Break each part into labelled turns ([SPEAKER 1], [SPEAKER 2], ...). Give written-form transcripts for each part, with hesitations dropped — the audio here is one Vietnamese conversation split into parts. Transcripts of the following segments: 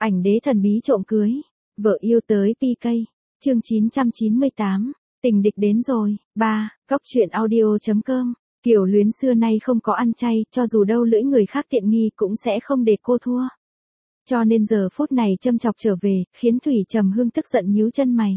[SPEAKER 1] Ảnh đế thần bí trộm cưới. Vợ yêu tới PK. Chương 998. Tình địch đến rồi. 3. Cóc truyện audio.com. Kiều Luyến xưa nay không có ăn chay, cho dù đâu lưỡi người khác tiện nghi cũng sẽ không để cô thua. Cho nên giờ phút này châm chọc trở về, khiến Thủy Trầm Hương tức giận nhíu chân mày.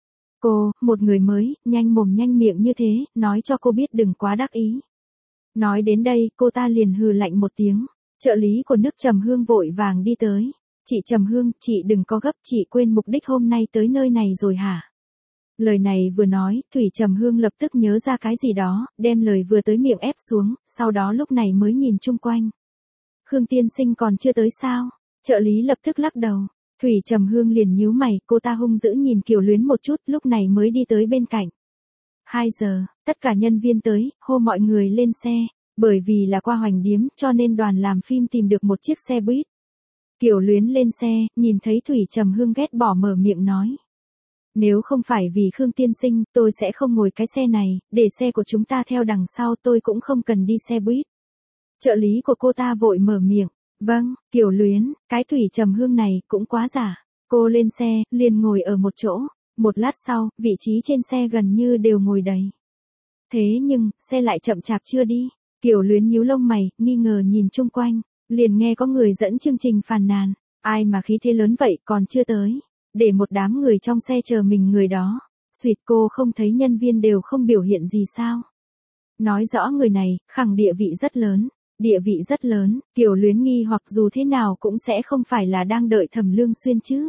[SPEAKER 1] Cô, một người mới, nhanh mồm nhanh miệng như thế, nói cho cô biết đừng quá đắc ý. Nói đến đây, cô ta liền hừ lạnh một tiếng. Trợ lý của nước Trầm Hương vội vàng đi tới. Chị Trầm Hương, chị đừng có gấp, chị quên mục đích hôm nay tới nơi này rồi hả? Lời này vừa nói, Thủy Trầm Hương lập tức nhớ ra cái gì đó, đem lời vừa tới miệng ép xuống, sau đó lúc này mới nhìn chung quanh. Khương tiên sinh còn chưa tới sao? Trợ lý lập tức lắc đầu. Thủy Trầm Hương liền nhíu mày, cô ta hung dữ nhìn Kiều Luyến một chút, lúc này mới đi tới bên cạnh. 2 giờ, tất cả nhân viên tới, hô mọi người lên xe, bởi vì là qua Hoành Điếm, cho nên đoàn làm phim tìm được một chiếc xe buýt. Kiều Luyến lên xe, nhìn thấy Thủy Trầm Hương ghét bỏ mở miệng nói. Nếu không phải vì Khương tiên sinh, tôi sẽ không ngồi cái xe này, để xe của chúng ta theo đằng sau tôi cũng không cần đi xe buýt. Trợ lý của cô ta vội mở miệng. Vâng, Kiều Luyến, cái Thủy Trầm Hương này cũng quá giả. Cô lên xe, liền ngồi ở một chỗ. Một lát sau, vị trí trên xe gần như đều ngồi đầy. Thế nhưng, xe lại chậm chạp chưa đi. Kiều Luyến nhíu lông mày, nghi ngờ nhìn chung quanh. Liền nghe có người dẫn chương trình phàn nàn. Ai mà khí thế lớn vậy còn chưa tới. Để một đám người trong xe chờ mình người đó. Xuyệt, cô không thấy nhân viên đều không biểu hiện gì sao. Nói rõ người này, khẳng địa vị rất lớn. Địa vị rất lớn, Kiều Luyến nghi hoặc dù thế nào cũng sẽ không phải là đang đợi Thẩm Lương Xuyên chứ.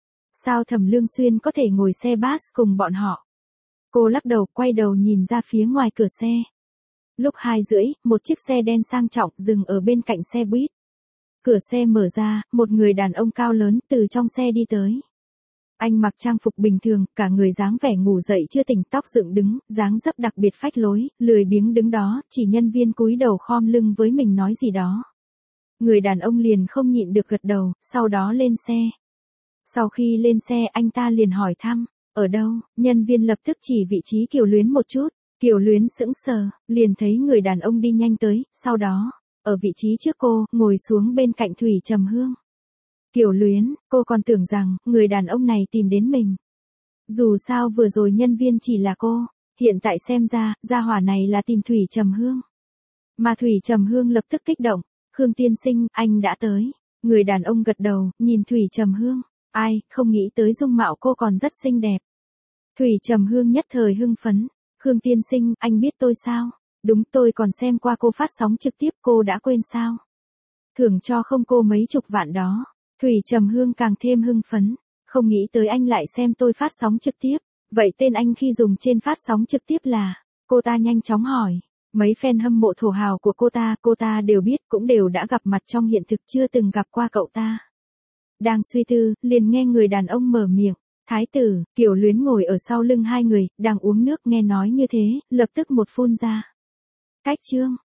[SPEAKER 1] Sao Thẩm Lương Xuyên có thể ngồi xe bus cùng bọn họ? Cô lắc đầu, quay đầu nhìn ra phía ngoài cửa xe. Lúc 2:30, một chiếc xe đen sang trọng dừng ở bên cạnh xe buýt. Cửa xe mở ra, một người đàn ông cao lớn từ trong xe đi tới. Anh mặc trang phục bình thường, cả người dáng vẻ ngủ dậy chưa tỉnh, tóc dựng đứng, dáng dấp đặc biệt phách lối, lười biếng đứng đó, chỉ nhân viên cúi đầu khom lưng với mình nói gì đó. Người đàn ông liền không nhịn được gật đầu, sau đó lên xe. Sau khi lên xe anh ta liền hỏi thăm, ở đâu, nhân viên lập tức chỉ vị trí Kiều Luyến một chút. Kiều Luyến sững sờ, liền thấy người đàn ông đi nhanh tới, sau đó, ở vị trí trước cô, ngồi xuống bên cạnh Thủy Trầm Hương. Kiều Luyến, cô còn tưởng rằng, người đàn ông này tìm đến mình. Dù sao vừa rồi nhân viên chỉ là cô, hiện tại xem ra, gia hỏa này là tìm Thủy Trầm Hương. Mà Thủy Trầm Hương lập tức kích động, Khương tiên sinh, anh đã tới. Người đàn ông gật đầu, nhìn Thủy Trầm Hương, ai, không nghĩ tới dung mạo cô còn rất xinh đẹp. Thủy Trầm Hương nhất thời hưng phấn, Khương tiên sinh, anh biết tôi sao? Đúng, tôi còn xem qua cô phát sóng trực tiếp, cô đã quên sao? Thưởng cho không cô mấy chục vạn đó. Thủy Trầm Hương càng thêm hưng phấn, không nghĩ tới anh lại xem tôi phát sóng trực tiếp, vậy tên anh khi dùng trên phát sóng trực tiếp là, cô ta nhanh chóng hỏi, mấy fan hâm mộ thổ hào của cô ta đều biết cũng đều đã gặp mặt trong hiện thực chưa từng gặp qua cậu ta. Đang suy tư, liền nghe người đàn ông mở miệng, Thái tử, Kiều Luyến ngồi ở sau lưng hai người, đang uống nước nghe nói như thế, lập tức một phun ra. Cách chương.